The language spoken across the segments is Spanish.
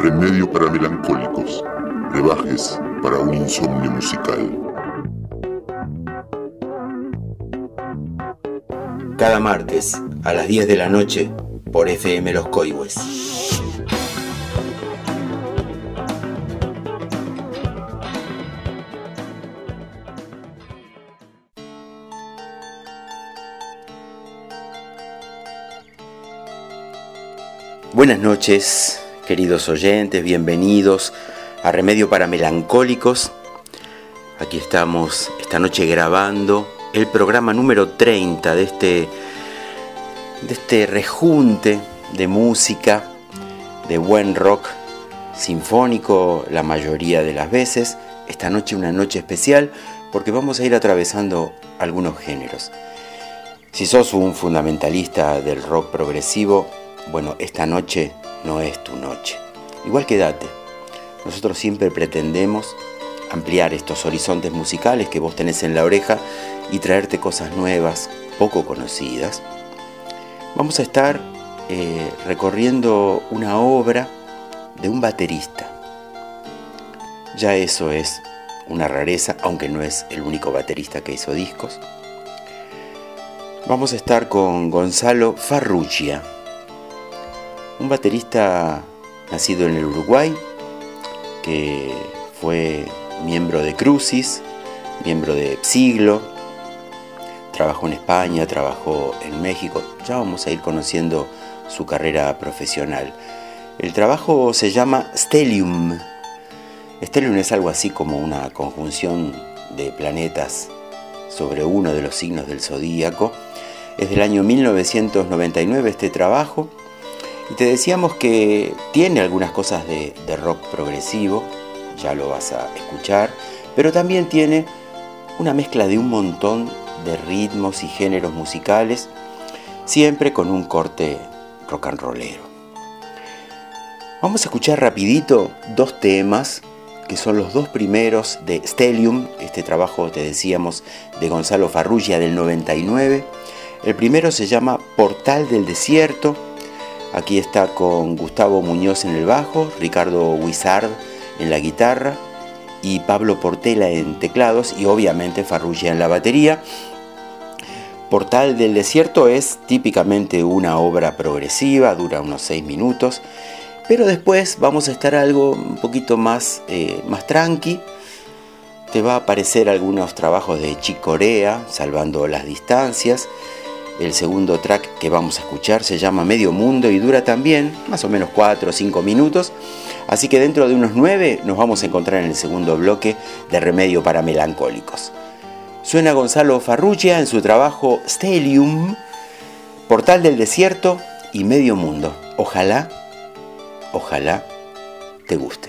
Remedio para melancólicos, brebajes para un insomnio musical. Cada martes a las 10 de la noche por FM Los Coihues. Buenas noches, queridos oyentes, bienvenidos a Remedio para Melancólicos. Aquí estamos esta noche grabando el programa número 30 de este rejunte de música, de buen rock sinfónico la mayoría de las veces. Esta noche una noche especial porque vamos a ir atravesando algunos géneros. Si sos un fundamentalista del rock progresivo, bueno, esta noche no es tu noche. Igual quédate. Nosotros siempre pretendemos ampliar estos horizontes musicales que vos tenés en la oreja y traerte cosas nuevas, poco conocidas. Vamos a estar recorriendo una obra de un baterista. Ya eso es una rareza, aunque no es el único baterista que hizo discos. Vamos a estar con Gonzalo Farrugia, un baterista nacido en el Uruguay, que fue miembro de Crucis, miembro de Siglo, trabajó en España, trabajó en México. Ya vamos a ir conociendo su carrera profesional. El trabajo se llama Stellium. Stellium es algo así como una conjunción de planetas sobre uno de los signos del zodíaco. Es del año 1999 este trabajo. Y te decíamos que tiene algunas cosas de rock progresivo, ya lo vas a escuchar, pero también tiene una mezcla de un montón de ritmos y géneros musicales, siempre con un corte rock and rollero. Vamos a escuchar rapidito dos temas, que son los dos primeros de Stellium, este trabajo, te decíamos, de Gonzalo Farrugia del 99. El primero se llama Portal del Desierto. Aquí está con Gustavo Muñoz en el bajo, Ricardo Huizard en la guitarra y Pablo Portela en teclados y obviamente Farrugia en la batería. Portal del Desierto es típicamente una obra progresiva, dura unos 6 minutos, pero después vamos a estar algo un poquito más tranqui. Te va a aparecer algunos trabajos de Chick Corea, Salvando las Distancias. El segundo track que vamos a escuchar se llama Medio Mundo y dura también más o menos 4 o 5 minutos. Así que dentro de unos 9 nos vamos a encontrar en el segundo bloque de Remedio para Melancólicos. Suena Gonzalo Farrugia en su trabajo Stellium, Portal del Desierto y Medio Mundo. Ojalá te guste.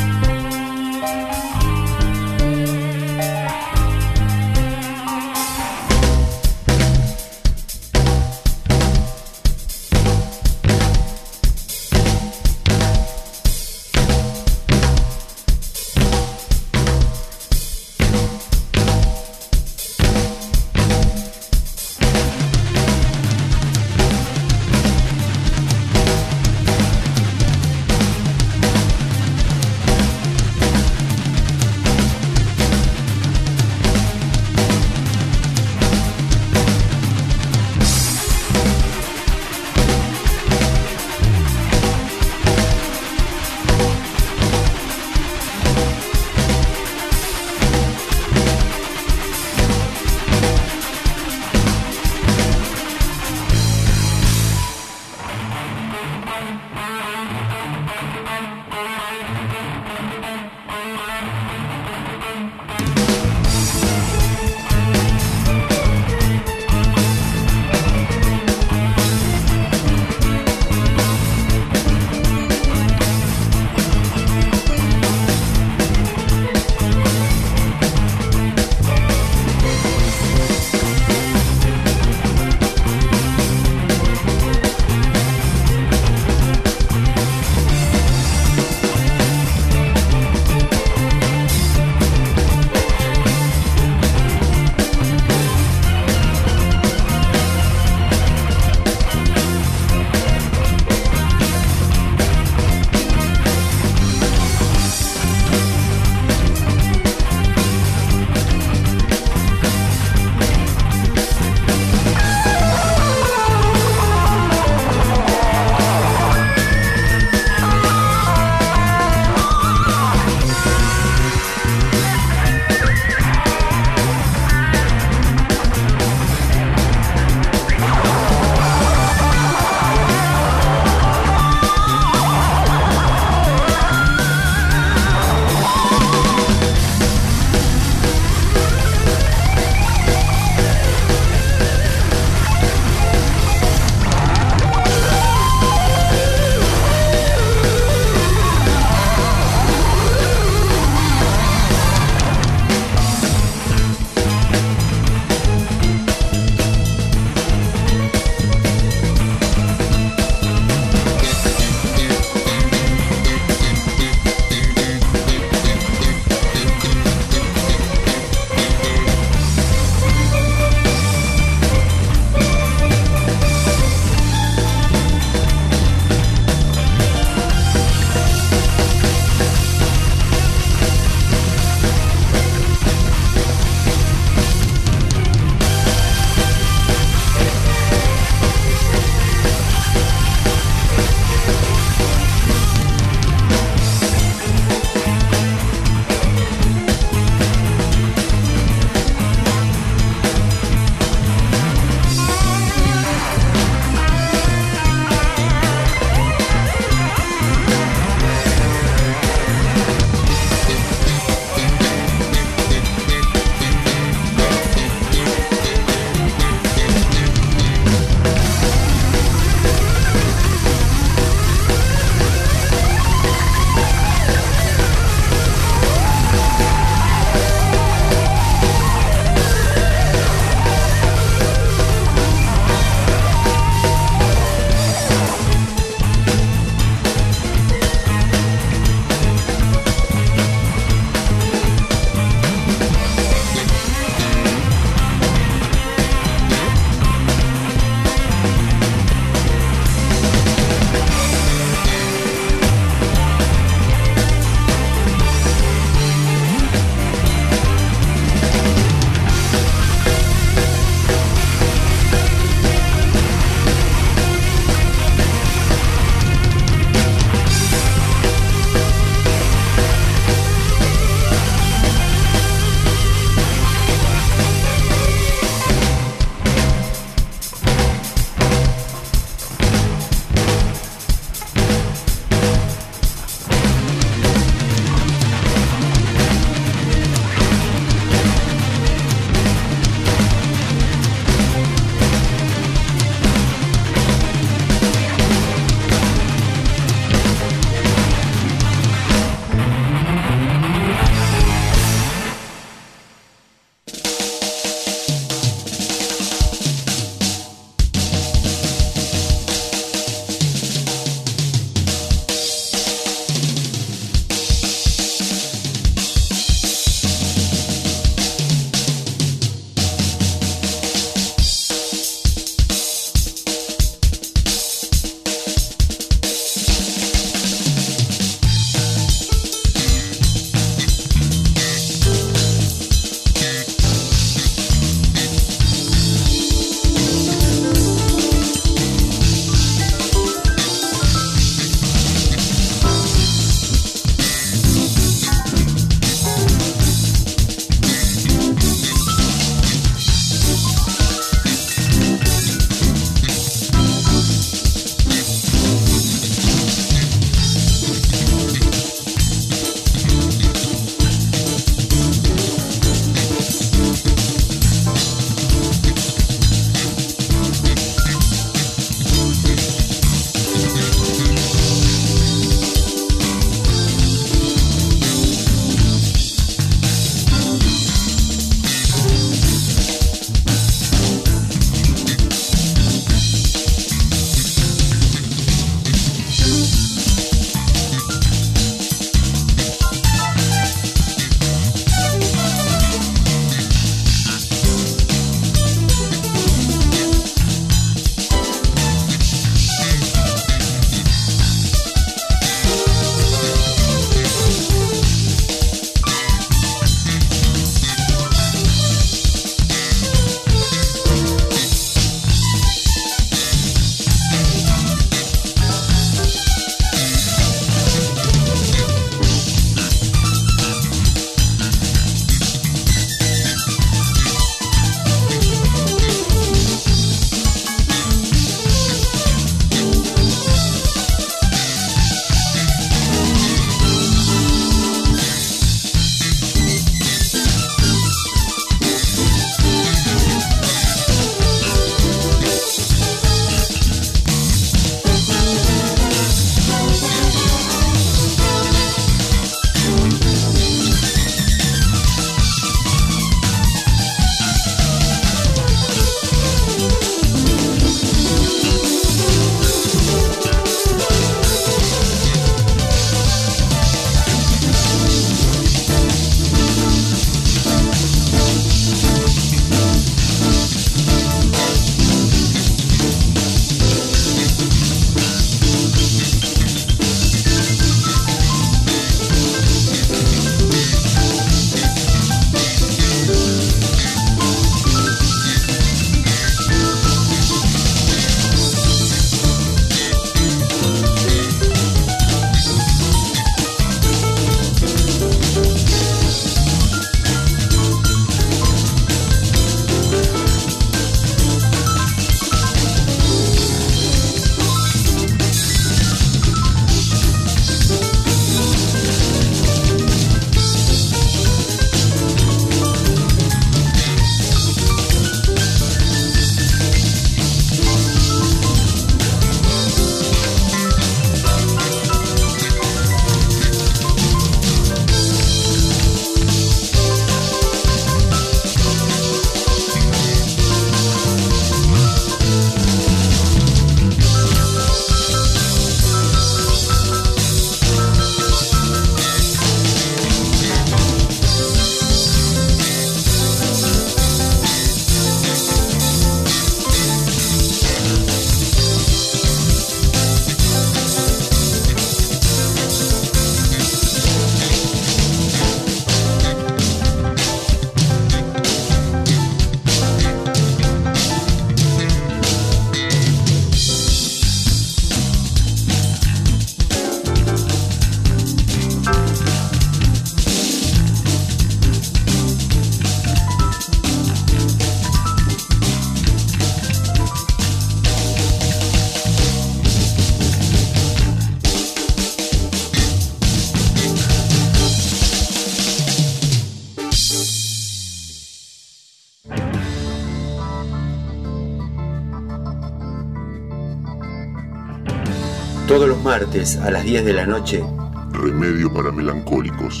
Todos los martes a las 10 de la noche. Remedio para melancólicos.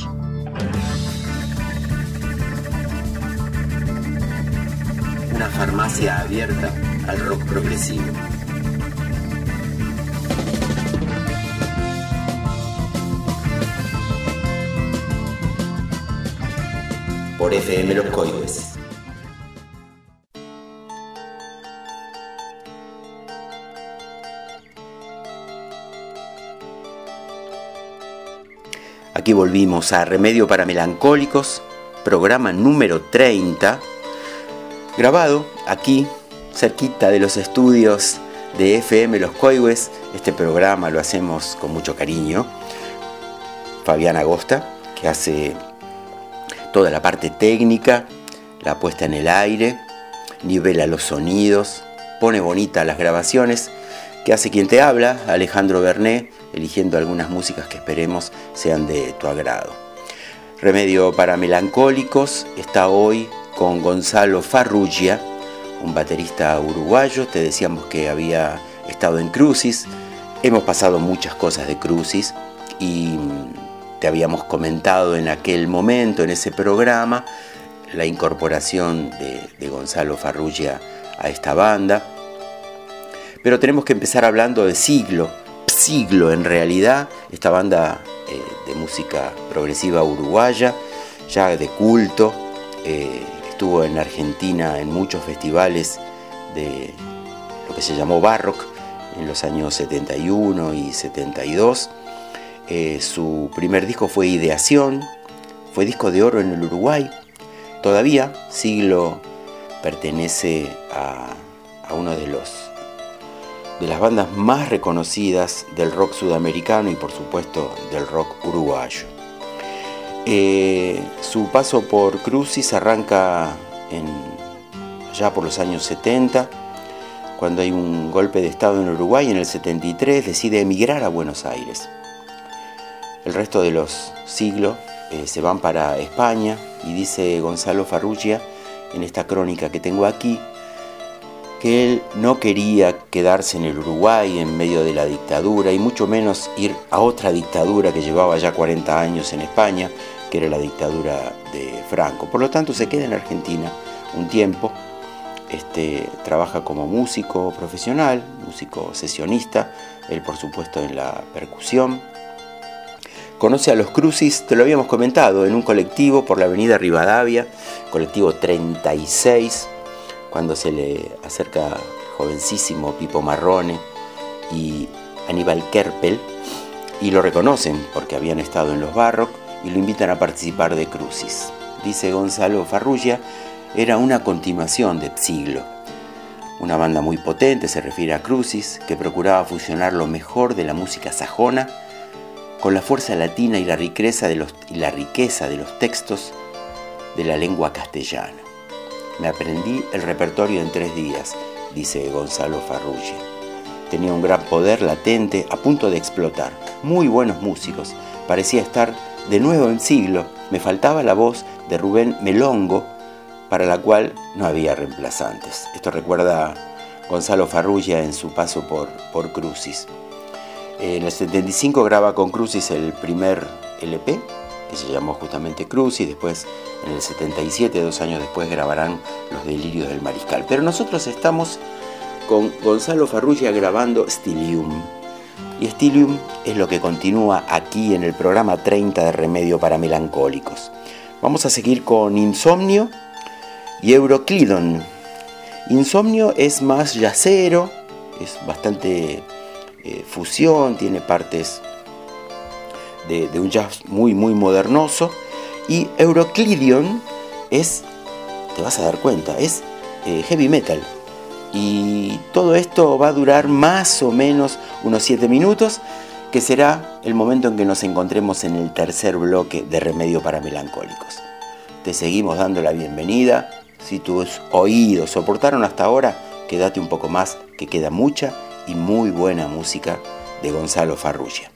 Una farmacia abierta al rock progresivo. Por FM Los Coihues. Aquí volvimos a Remedio para Melancólicos, programa número 30, grabado aquí, cerquita de los estudios de FM Los Coihues. Este programa lo hacemos con mucho cariño. Fabián Agosta, que hace toda la parte técnica, la puesta en el aire, nivela los sonidos, pone bonitas las grabaciones, que hace quien te habla, Alejandro Bernet, eligiendo algunas músicas que esperemos sean de tu agrado. Remedio para Melancólicos está hoy con Gonzalo Farrugia, un baterista uruguayo. Te decíamos que había estado en Crucis. Hemos pasado muchas cosas de Crucis y te habíamos comentado en aquel momento, en ese programa, la incorporación de Gonzalo Farrugia a esta banda. Pero tenemos que empezar hablando de Siglo en realidad, esta banda de música progresiva uruguaya, ya de culto, estuvo en Argentina en muchos festivales de lo que se llamó Barrock en los años 71 y 72. Su primer disco fue Ideación, fue disco de oro en el Uruguay. Todavía Siglo pertenece a uno de las bandas más reconocidas del rock sudamericano y por supuesto del rock uruguayo. Su paso por Crucis arranca ya por los años 70, cuando hay un golpe de estado en Uruguay. En el 73 decide emigrar a Buenos Aires. El resto de los Siglo se van para España, y dice Gonzalo Farrugia en esta crónica que tengo aquí, que él no quería quedarse en el Uruguay en medio de la dictadura, y mucho menos ir a otra dictadura que llevaba ya 40 años en España, que era la dictadura de Franco. Por lo tanto, se queda en Argentina un tiempo, trabaja como músico profesional, músico sesionista, él por supuesto en la percusión. Conoce a los Crucis, te lo habíamos comentado, en un colectivo por la avenida Rivadavia, colectivo 36, cuando se le acerca el jovencísimo Pipo Marrone y Aníbal Kerpel, y lo reconocen porque habían estado en los Barrock y lo invitan a participar de Crucis. Dice Gonzalo Farrugia, era una continuación de Siglo, una banda muy potente, se refiere a Crucis, que procuraba fusionar lo mejor de la música sajona con la fuerza latina y la riqueza de los textos de la lengua castellana. Me aprendí el repertorio en 3 días, dice Gonzalo Farrugia. Tenía un gran poder latente a punto de explotar. Muy buenos músicos. Parecía estar de nuevo en Siglo. Me faltaba la voz de Rubén Melongo, para la cual no había reemplazantes. Esto recuerda Gonzalo Farrugia en su paso por Crucis. En el 75 graba con Crucis el primer LP, que se llamó justamente Crucis. Después, en el 77, 2 años después, grabarán Los Delirios del Mariscal. Pero nosotros estamos con Gonzalo Farrugia grabando Stylium. Y Stylium es lo que continúa aquí en el programa 30 de Remedio para Melancólicos. Vamos a seguir con Insomnio y Euroclydon. Insomnio es más jazzero, es bastante fusión, tiene partes de un jazz muy muy modernoso, y Euroclydon es, te vas a dar cuenta, es heavy metal, y todo esto va a durar más o menos unos 7 minutos, que será el momento en que nos encontremos en el tercer bloque de Remedio para Melancólicos. Te seguimos dando la bienvenida. Si tus oídos soportaron hasta ahora, quédate un poco más, que queda mucha y muy buena música de Gonzalo Farrugia.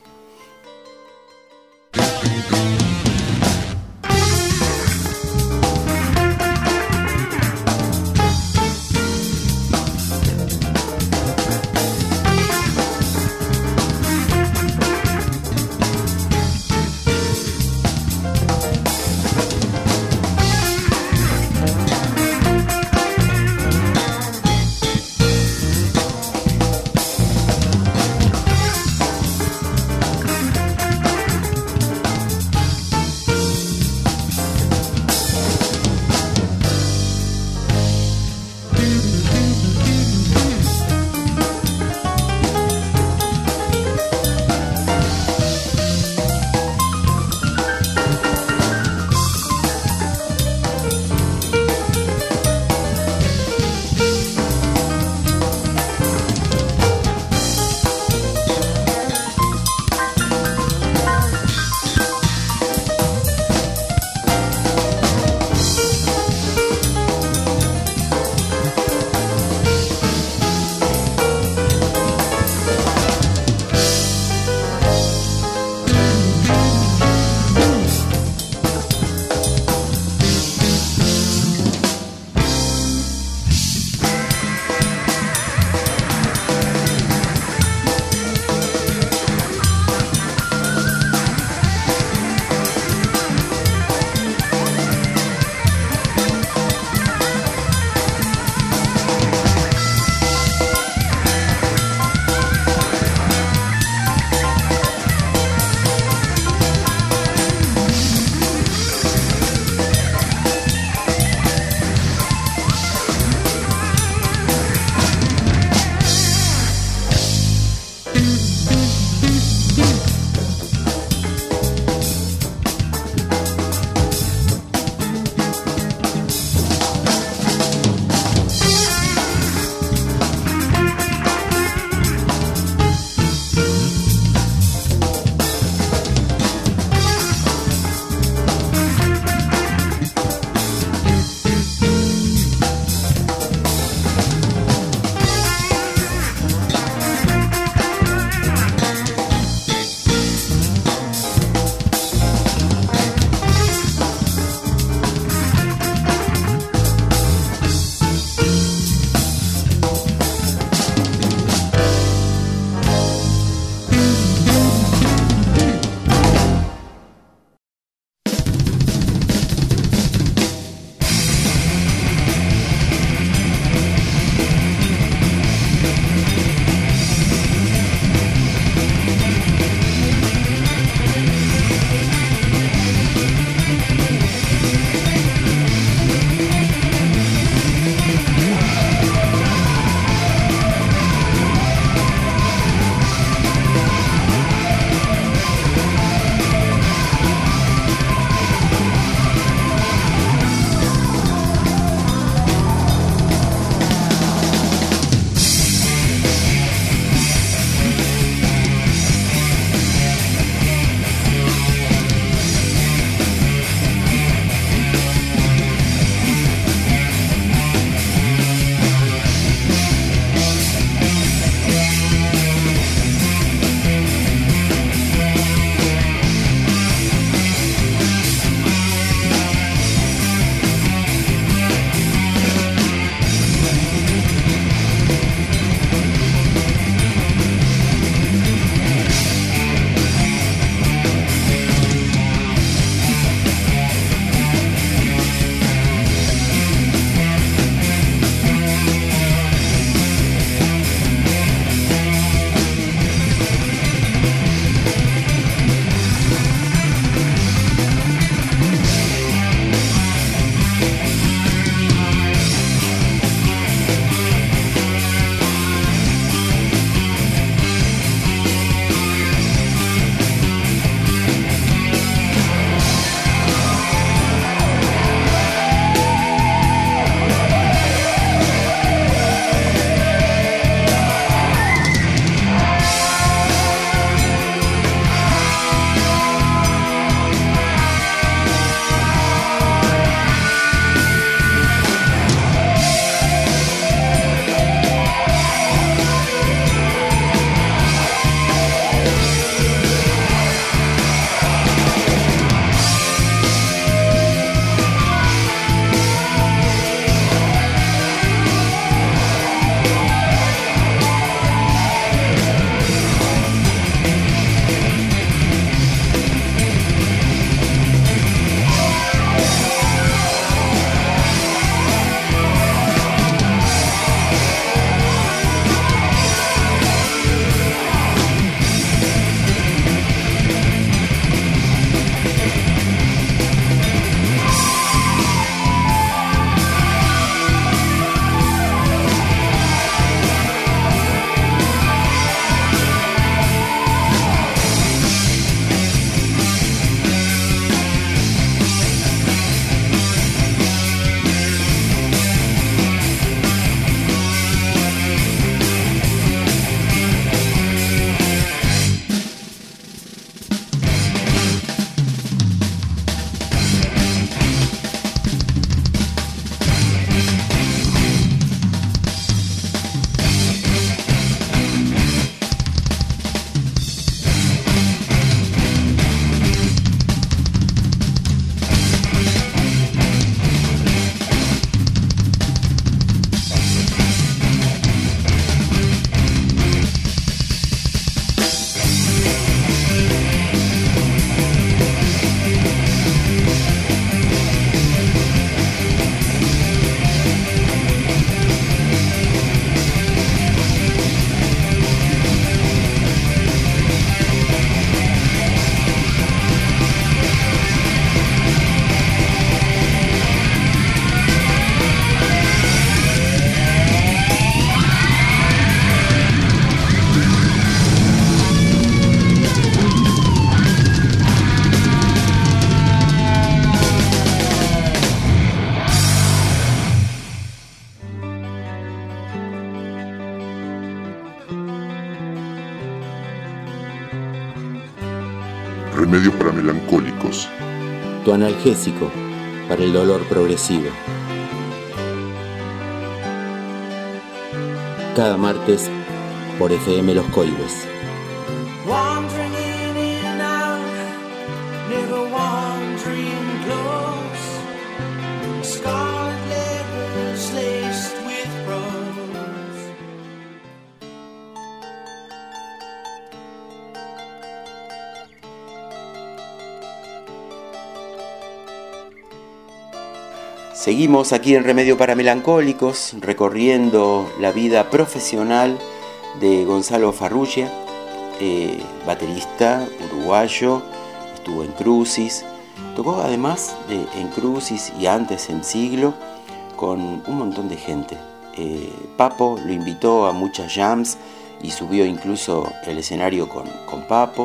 Remedio para melancólicos. Tu analgésico para el dolor progresivo. Cada martes por FM Los Coihues. Wandering in and out, never wandering close. Scarlet letters laced with rose. Seguimos aquí en Remedio para Melancólicos, recorriendo la vida profesional de Gonzalo Farrugia, baterista uruguayo, estuvo en Crucis, tocó además en Crucis y antes en Siglo con un montón de gente. Papo lo invitó a muchas jams y subió incluso el escenario con Papo,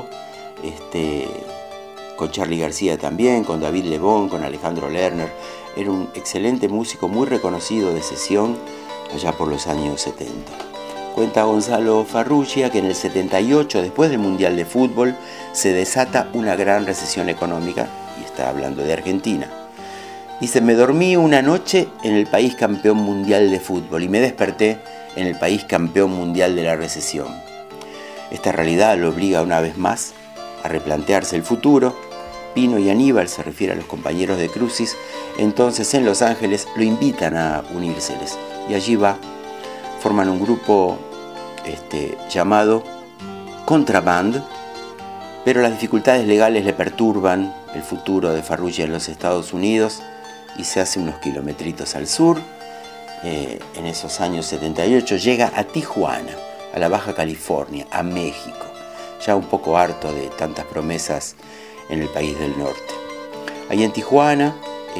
con Charly García también, con David Lebón, con Alejandro Lerner. Era un excelente músico muy reconocido de sesión allá por los años 70. Cuenta Gonzalo Farrugia que en el 78, después del Mundial de Fútbol, se desata una gran recesión económica, y está hablando de Argentina. Dice: me dormí una noche en el país campeón mundial de fútbol y me desperté en el país campeón mundial de la recesión. Esta realidad lo obliga una vez más a replantearse el futuro. Pino y Aníbal, se refiere a los compañeros de Crucis, entonces en Los Ángeles lo invitan a unírseles y allí va, forman un grupo llamado Contraband, pero las dificultades legales le perturban el futuro de Farrugia en los Estados Unidos y se hace unos kilometritos al sur. En esos años 78 llega a Tijuana, a la Baja California, a México, ya un poco harto de tantas promesas en el país del norte. Ahí en Tijuana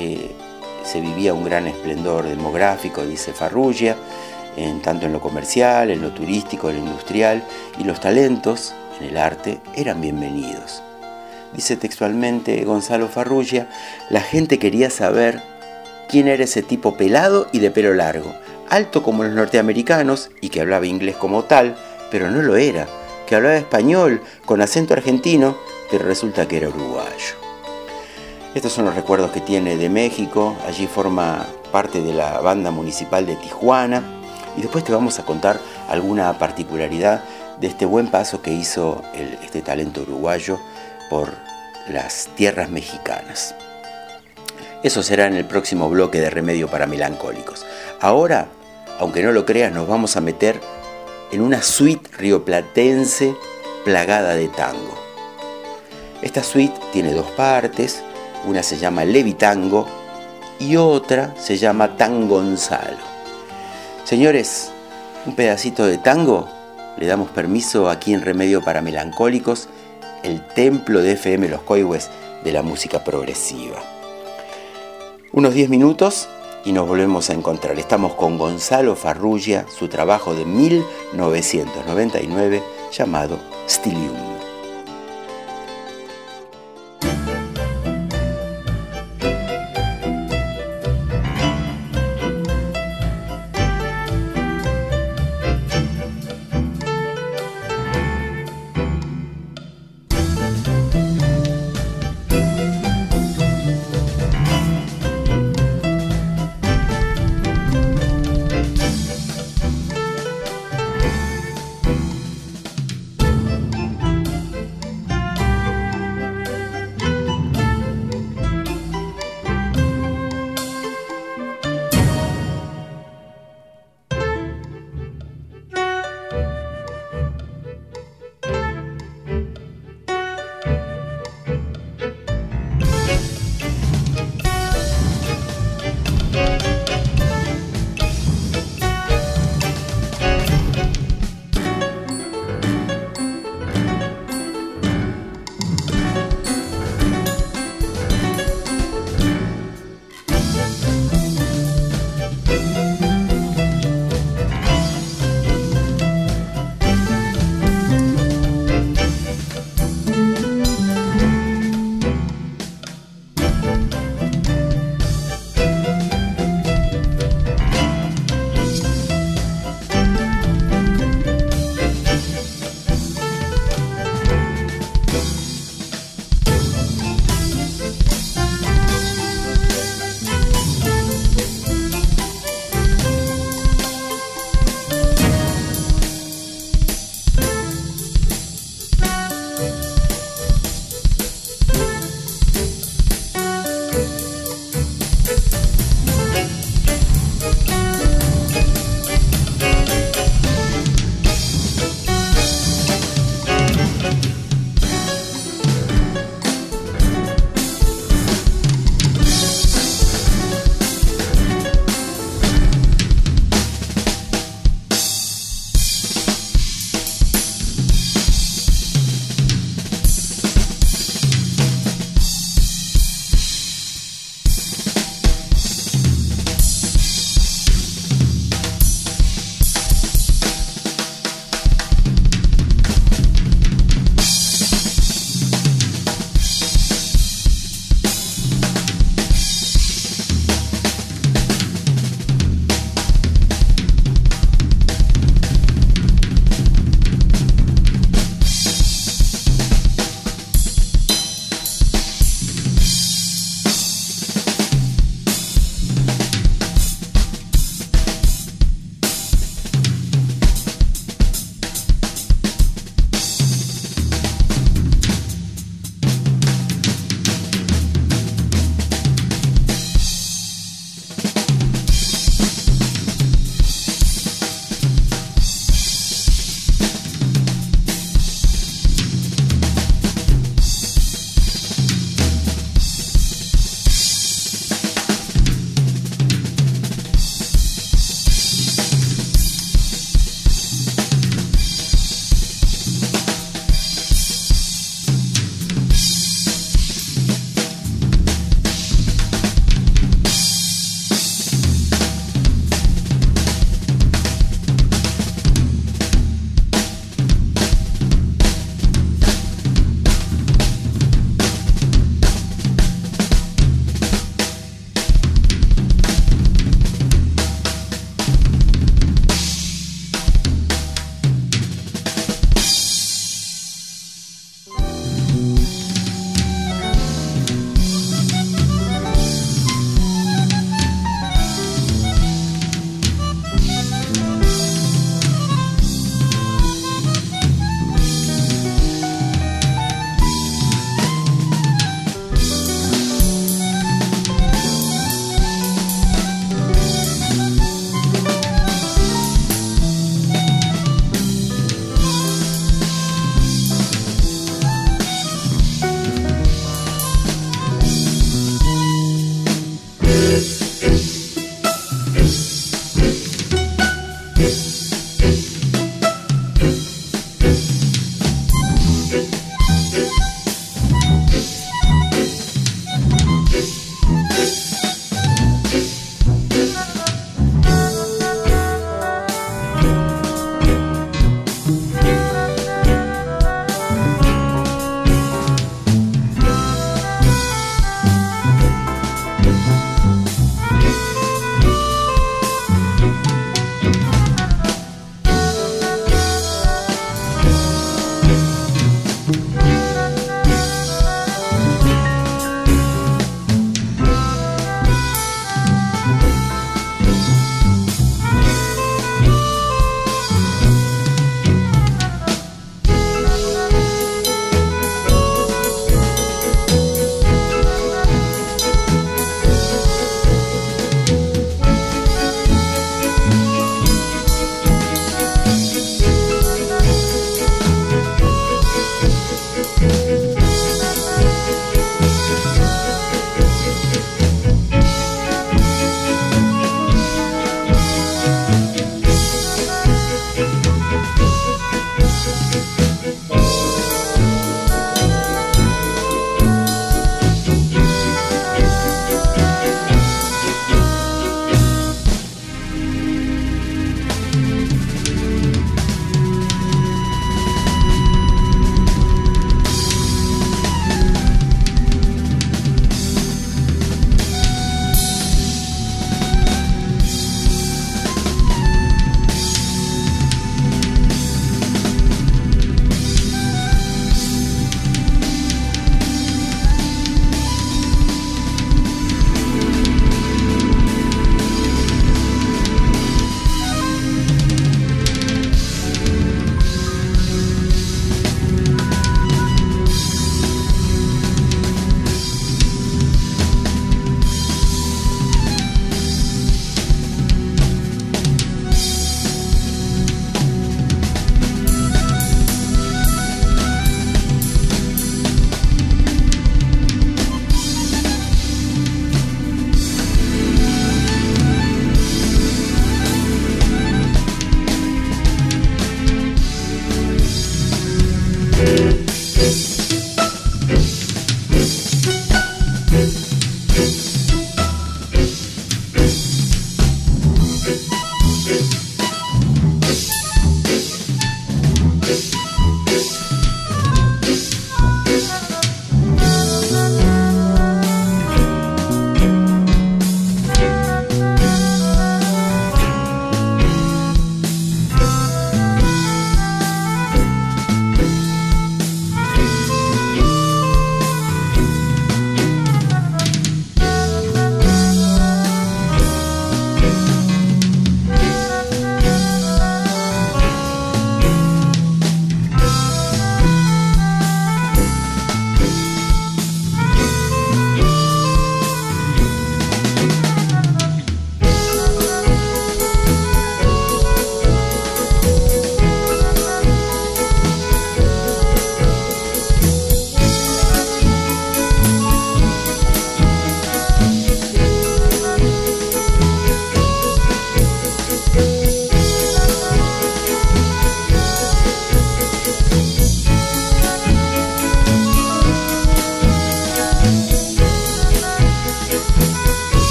se vivía un gran esplendor demográfico, dice Farrugia, tanto en lo comercial, en lo turístico, en lo industrial, y los talentos en el arte eran bienvenidos. Dice textualmente Gonzalo Farrugia: la gente quería saber quién era ese tipo pelado y de pelo largo, alto como los norteamericanos y que hablaba inglés como tal, pero no lo era, que hablaba español con acento argentino, pero resulta que era uruguayo. Estos son los recuerdos que tiene de México. Allí forma parte de la banda municipal de Tijuana y después te vamos a contar alguna particularidad de este buen paso que hizo este talento uruguayo por las tierras mexicanas. Eso será en el próximo bloque de Remedio para Melancólicos. Ahora, aunque no lo creas, nos vamos a meter en una suite rioplatense plagada de tango. Esta suite tiene dos partes, una se llama Levitango y otra se llama Tan Gonzalo. Señores, un pedacito de tango, le damos permiso aquí en Remedio para Melancólicos, el templo de FM Los Coihues de la música progresiva. Unos 10 minutos y nos volvemos a encontrar. Estamos con Gonzalo Farrugia, su trabajo de 1999 llamado Stilium.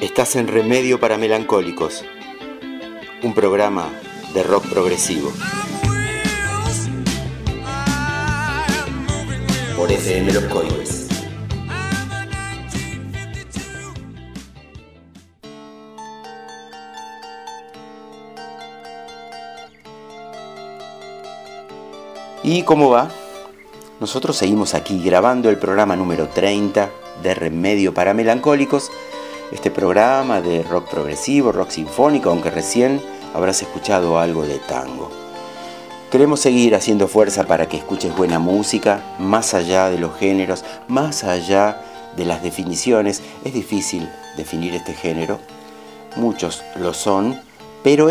Estás en Remedio para Melancólicos, un programa de rock progresivo. Por FM Los Coibes. ¿Y cómo va? Nosotros seguimos aquí grabando el programa número 30 de Remedio para Melancólicos, este programa de rock progresivo, rock sinfónico, aunque recién habrás escuchado algo de tango. Queremos seguir haciendo fuerza para que escuches buena música, más allá de los géneros, más allá de las definiciones. Es difícil definir este género, muchos lo son, pero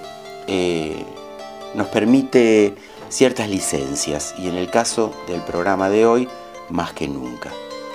nos permite ciertas licencias, y en el caso del programa de hoy, más que nunca.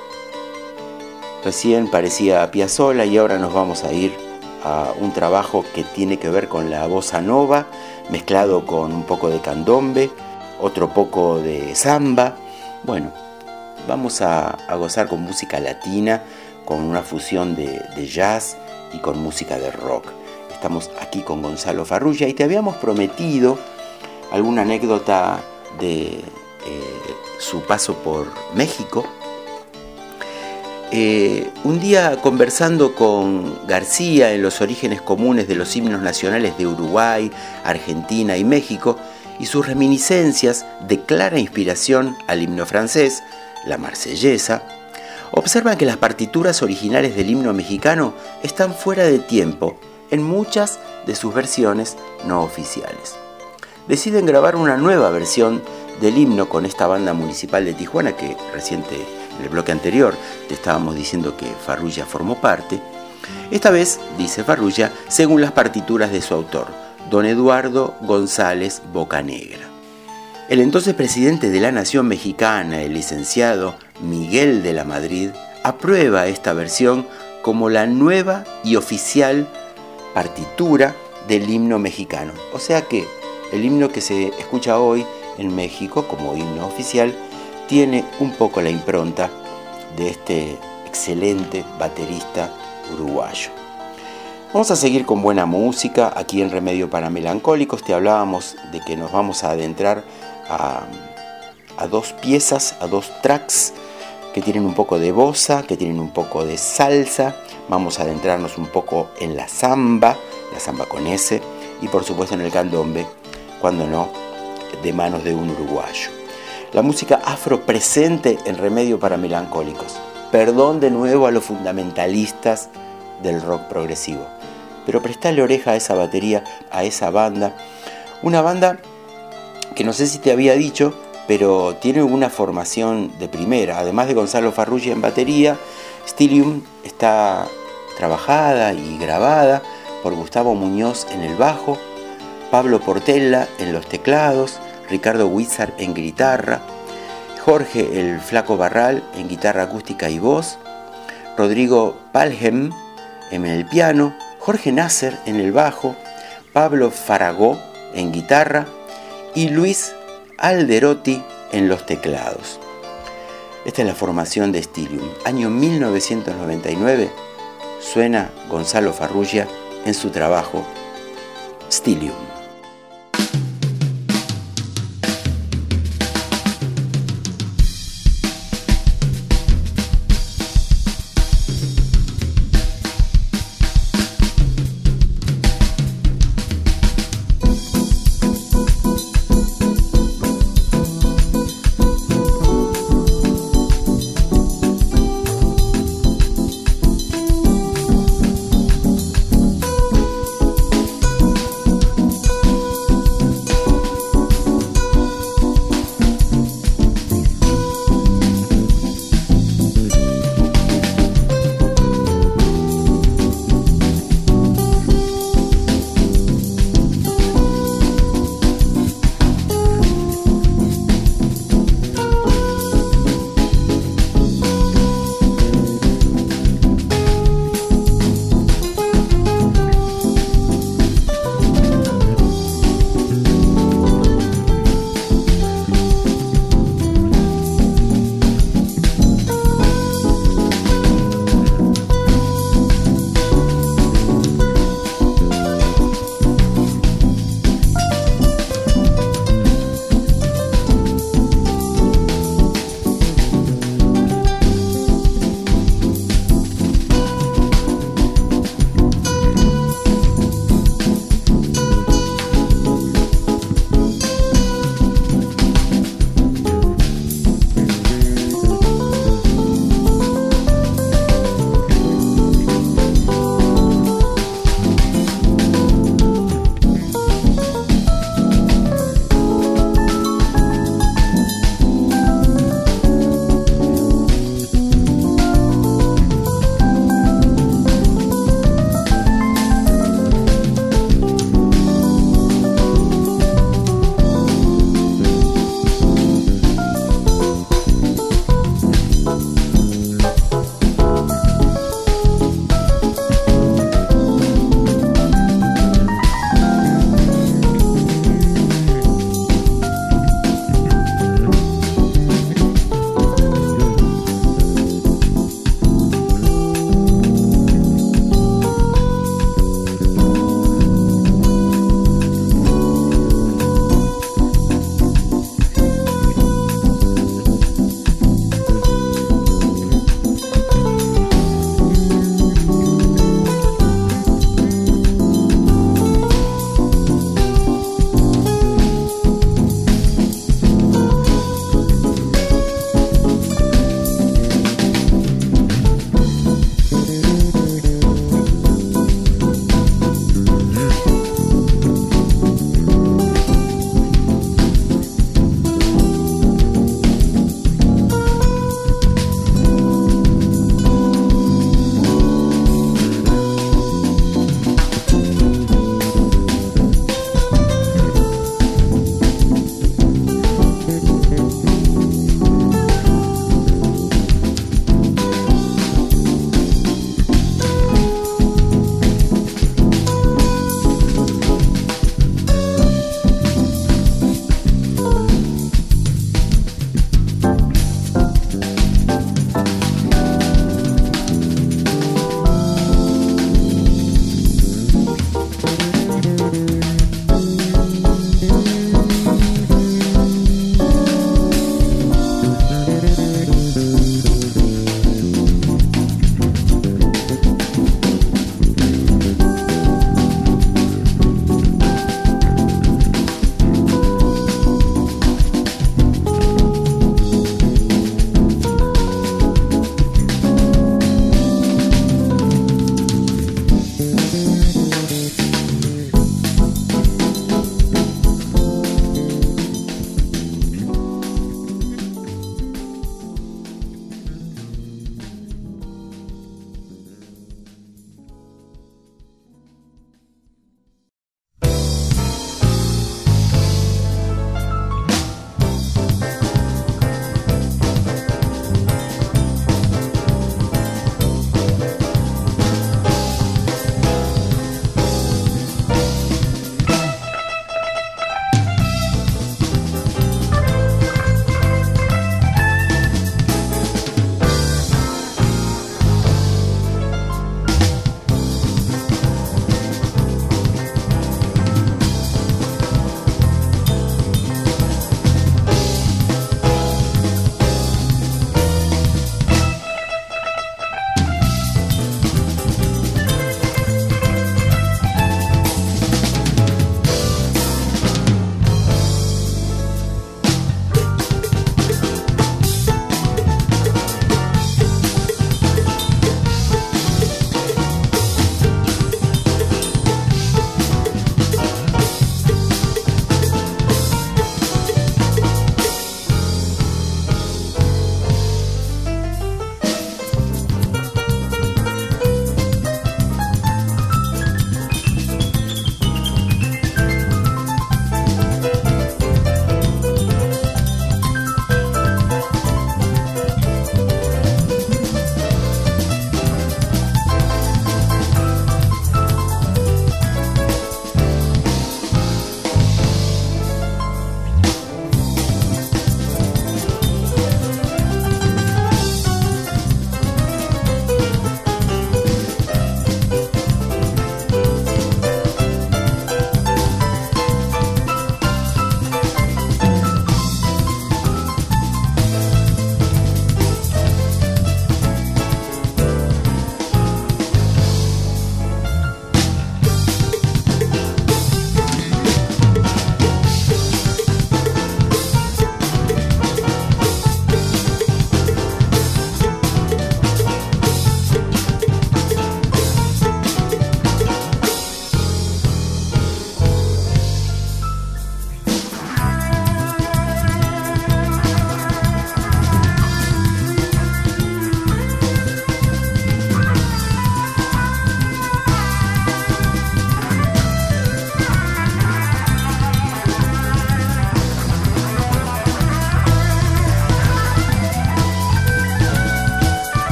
Recién parecía Piazzolla y ahora nos vamos a ir a un trabajo que tiene que ver con la bossa nova, mezclado con un poco de candombe, otro poco de samba. Bueno, vamos a gozar con música latina, con una fusión de jazz y con música de rock. Estamos aquí con Gonzalo Farrugia y te habíamos prometido alguna anécdota de su paso por México. Un día, conversando con García en los orígenes comunes de los himnos nacionales de Uruguay, Argentina y México, y sus reminiscencias de clara inspiración al himno francés, la Marsellesa, observan que las partituras originales del himno mexicano están fuera de tiempo en muchas de sus versiones no oficiales. Deciden grabar una nueva versión del himno con esta banda municipal de Tijuana, que reciente, en el bloque anterior, te estábamos diciendo que Farrugia formó parte. Esta vez, dice Farrugia, según las partituras de su autor, don Eduardo González Bocanegra. El entonces presidente de la Nación Mexicana, el licenciado Miguel de la Madrid, aprueba esta versión como la nueva y oficial partitura del himno mexicano. O sea que el himno que se escucha hoy en México como himno oficial tiene un poco la impronta de este excelente baterista uruguayo. Vamos a seguir con buena música aquí en Remedio para Melancólicos. Te hablábamos de que nos vamos a adentrar a dos piezas, a dos tracks que tienen un poco de bossa, que tienen un poco de salsa. Vamos a adentrarnos un poco en la samba con S, y por supuesto en el candombe, cuando no, de manos de un uruguayo. La música afro presente en Remedio para Melancólicos. Perdón de nuevo a los fundamentalistas del rock progresivo, pero prestale oreja a esa batería, a esa banda. Una banda que no sé si te había dicho, pero tiene una formación de primera. Además de Gonzalo Farrugia en batería, Stylium está trabajada y grabada por Gustavo Muñoz en el bajo, Pablo Portella en los teclados, Ricardo Huizar en guitarra, Jorge el Flaco Barral en guitarra acústica y voz, Rodrigo Palhem en el piano, Jorge Nasser en el bajo, Pablo Faragó en guitarra y Luis Alderotti en los teclados. Esta es la formación de Stylium. Año 1999 suena Gonzalo Farrugia en su trabajo Stylium.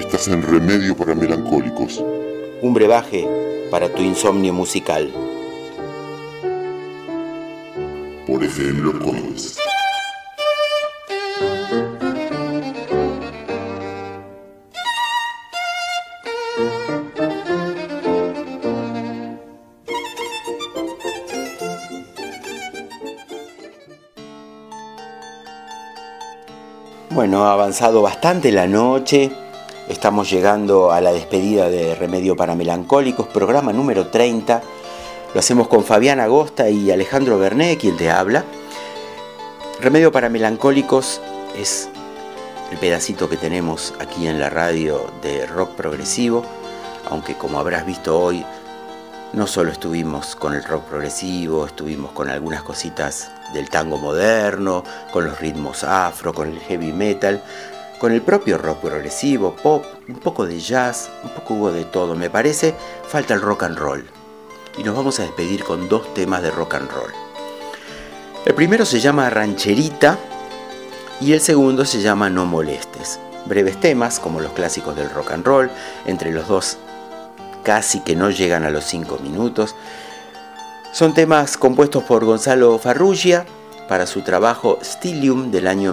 Estás en Remedio para Melancólicos. Un brebaje para tu insomnio musical. Por FM Los Coihues. Bueno, ha avanzado bastante la noche, estamos llegando a la despedida de Remedio para Melancólicos, programa número 30, lo hacemos con Fabián Agosta y Alejandro Berné, quien te habla. Remedio para Melancólicos es el pedacito que tenemos aquí en la radio de rock progresivo, aunque como habrás visto hoy, no solo estuvimos con el rock progresivo, estuvimos con algunas cositas del tango moderno, con los ritmos afro, con el heavy metal, con el propio rock progresivo, pop, un poco de jazz, un poco hubo de todo. Me parece, falta el rock and roll. Y nos vamos a despedir con 2 temas de rock and roll. El primero se llama Rancherita y el segundo se llama No Molestes. Breves temas, como los clásicos del rock and roll, entre los dos casi que no llegan a los 5 minutos. Son temas compuestos por Gonzalo Farrugia para su trabajo Stylium del año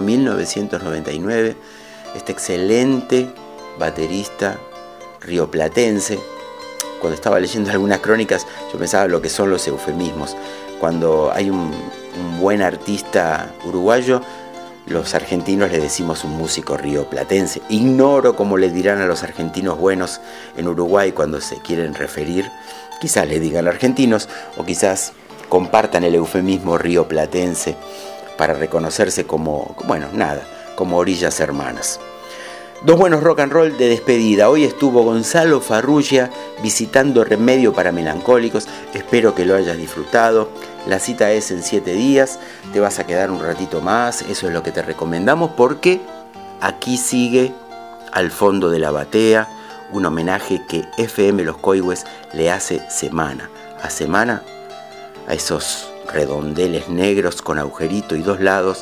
1999. Este excelente baterista rioplatense. Cuando estaba leyendo algunas crónicas, yo pensaba lo que son los eufemismos. Cuando hay un buen artista uruguayo, los argentinos le decimos un músico rioplatense. Ignoro cómo le dirán a los argentinos buenos en Uruguay cuando se quieren referir. Quizás le digan argentinos o quizás compartan el eufemismo rioplatense para reconocerse como, bueno, nada, como orillas hermanas. 2 buenos rock and roll de despedida. Hoy estuvo Gonzalo Farrugia visitando Remedio para Melancólicos. Espero que lo hayas disfrutado. La cita es en 7 días. Te vas a quedar un ratito más. Eso es lo que te recomendamos porque aquí sigue Al fondo de la batea, un homenaje que FM Los Coihues le hace semana a semana a esos redondeles negros con agujerito y 2 lados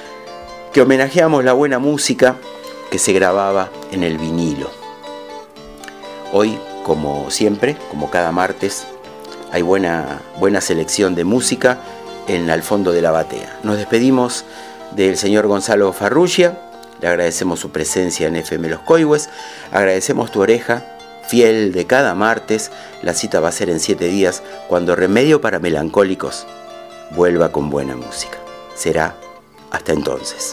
que homenajeamos la buena música que se grababa en el vinilo. Hoy, como siempre, como cada martes, hay buena selección de música en Al fondo de la batea. Nos despedimos del señor Gonzalo Farrugia, le agradecemos su presencia en FM Los Coihues, agradecemos tu oreja fiel de cada martes. La cita va a ser en 7 días cuando Remedio para Melancólicos vuelva con buena música. Será hasta entonces.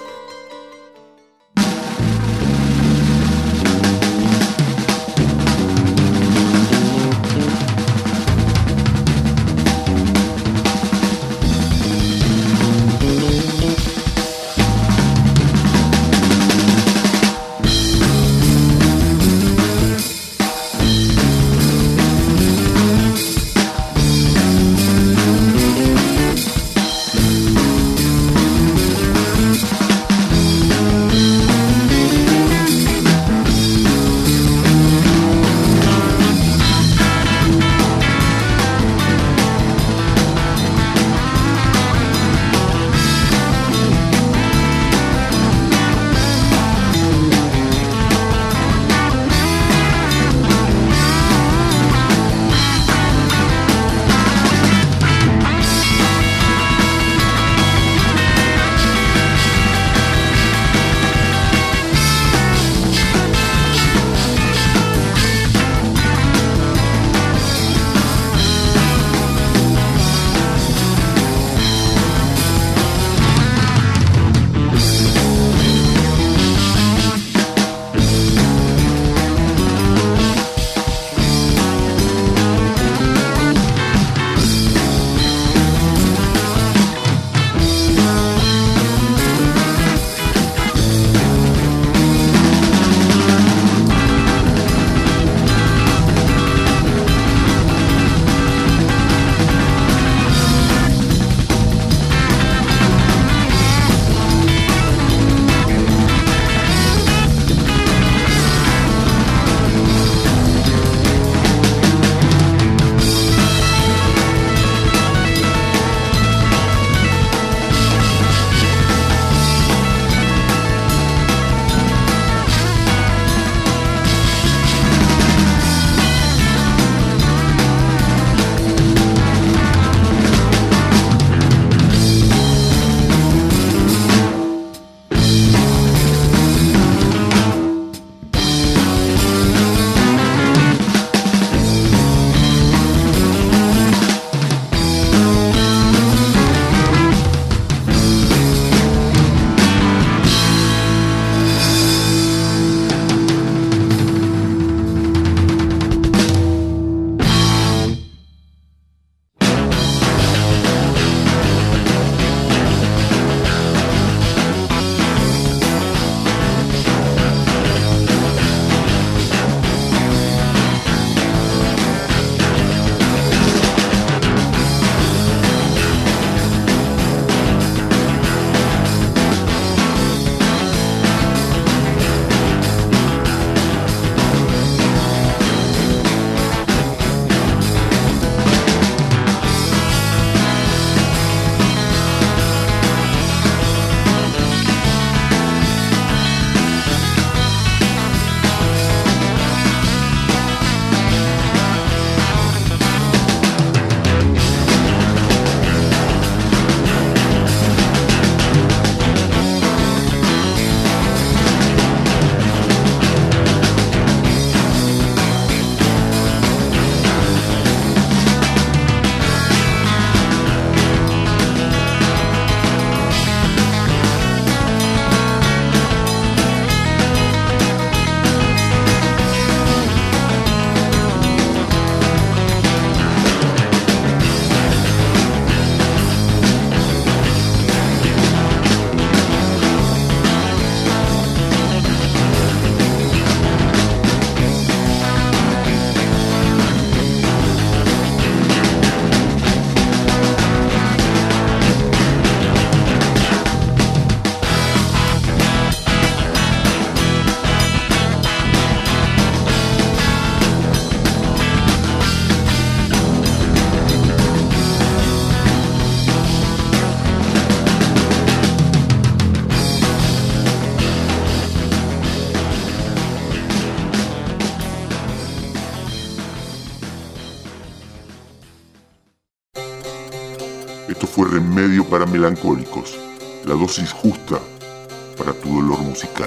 fue Remedio para Melancólicos, la dosis justa para tu dolor musical.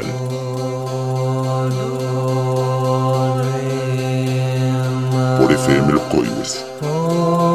Por FM Los Coibes.